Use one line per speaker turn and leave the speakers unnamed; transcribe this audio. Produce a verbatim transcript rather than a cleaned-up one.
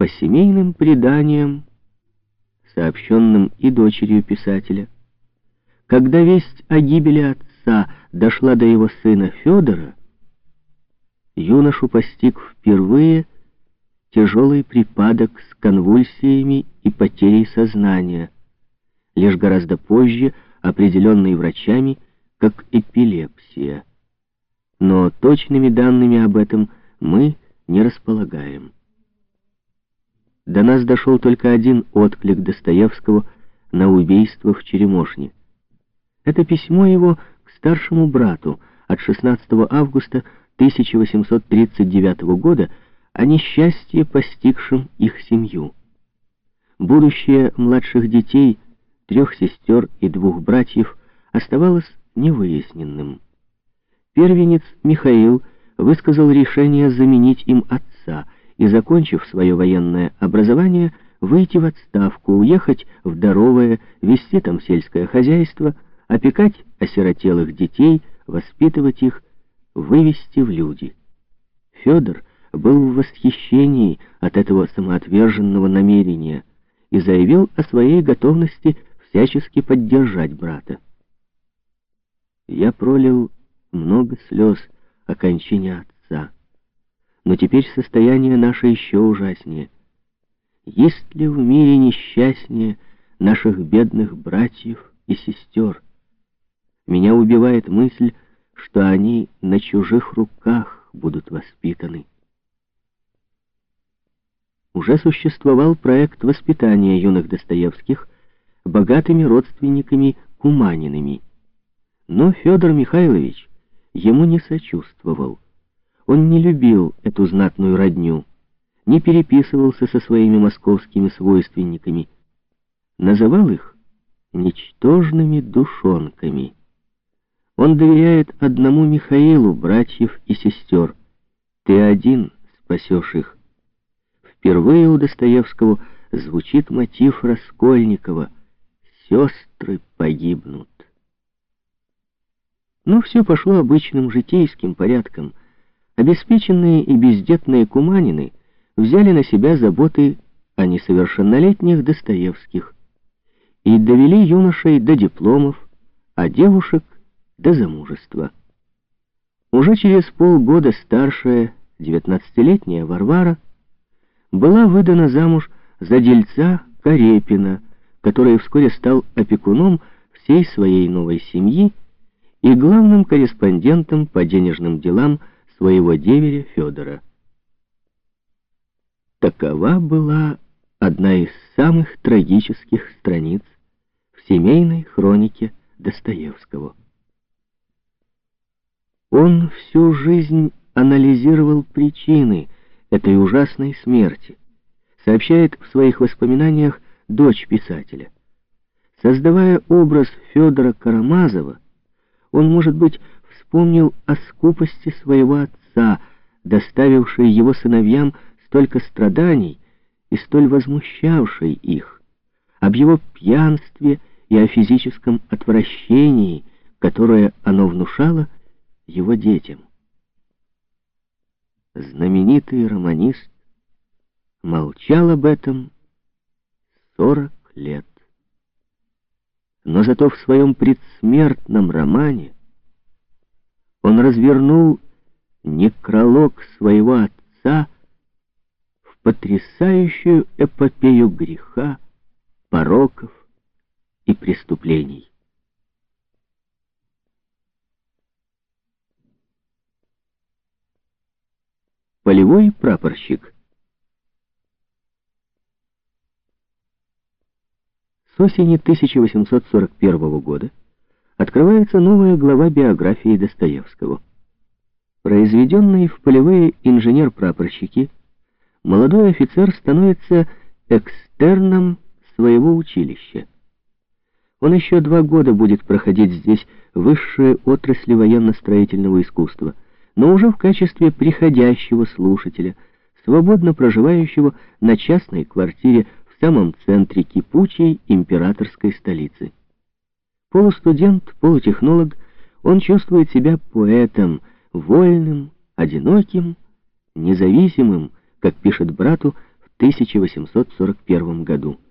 по семейным преданиям, сообщенным и дочерью писателя, когда весть о гибели отца дошла до его сына Федора, юношу постиг впервые тяжелый припадок с конвульсиями и потерей сознания, лишь гораздо позже определенный врачами как эпилепсия. Но точными данными об этом мы не располагаем. До нас дошел только один отклик Достоевского на убийство в Черемошне. Это письмо его к старшему брату от шестнадцатого августа тысяча восемьсот тридцать девятого года о несчастье, постигшем их семью. Будущее младших детей, трех сестер и двух братьев, оставалось невыясненным. Первенец Михаил высказал решение заменить им отца и, закончив свое военное образование, выйти в отставку, уехать в Даровое, вести там сельское хозяйство, опекать осиротелых детей, воспитывать их, вывести в люди. Федор был в восхищении от этого самоотверженного намерения и заявил о своей готовности всячески поддержать брата. «Я пролил много слез о кончине отца, но теперь состояние наше еще ужаснее. Есть ли в мире несчастнее наших бедных братьев и сестер? Меня убивает мысль, что они на чужих руках будут воспитаны». Уже существовал проект воспитания юных Достоевских богатыми родственниками Куманиными. Но Федор Михайлович ему не сочувствовал. Он не любил эту знатную родню, не переписывался со своими московскими свойственниками, называл их ничтожными душонками. Он доверяет одному Михаилу братьев и сестер. Ты один спасешь их. Впервые у Достоевского звучит мотив Раскольникова «Сестры погибнут». Но все пошло обычным житейским порядком. Обеспеченные и бездетные Куманины взяли на себя заботы о несовершеннолетних Достоевских и довели юношей до дипломов, а девушек до замужества. Уже через полгода старшая, девятнадцатилетняя Варвара была выдана замуж за дельца Карепина, который вскоре стал опекуном всей своей новой семьи и главным корреспондентом по денежным делам своего деверя Федора. Такова была одна из самых трагических страниц в семейной хронике Достоевского. Он всю жизнь анализировал причины этой ужасной смерти, сообщает в своих воспоминаниях дочь писателя. Создавая образ Федора Карамазова, он, может быть, вспомнил о скупости своего отца, доставившей его сыновьям столько страданий и столь возмущавшей их, об его пьянстве и о физическом отвращении, которое оно внушало его детям. Знаменитый романист молчал об этом сорок лет. Но зато в своем предсмертном романе он развернул некролог своего отца в потрясающую эпопею греха, пороков и преступлений. Полевой прапорщик. С осени тысяча восемьсот сорок первого года открывается новая глава биографии Достоевского. Произведенный в полевые инженер-прапорщики, молодой офицер становится экстерном своего училища. Он еще два года будет проходить здесь высшие отрасли военно-строительного искусства, но уже в качестве приходящего слушателя, свободно проживающего на частной квартире в самом центре кипучей императорской столицы. Полустудент, полутехнолог, он чувствует себя поэтом, вольным, одиноким, независимым, как пишет брату в тысяча восемьсот сорок первом году.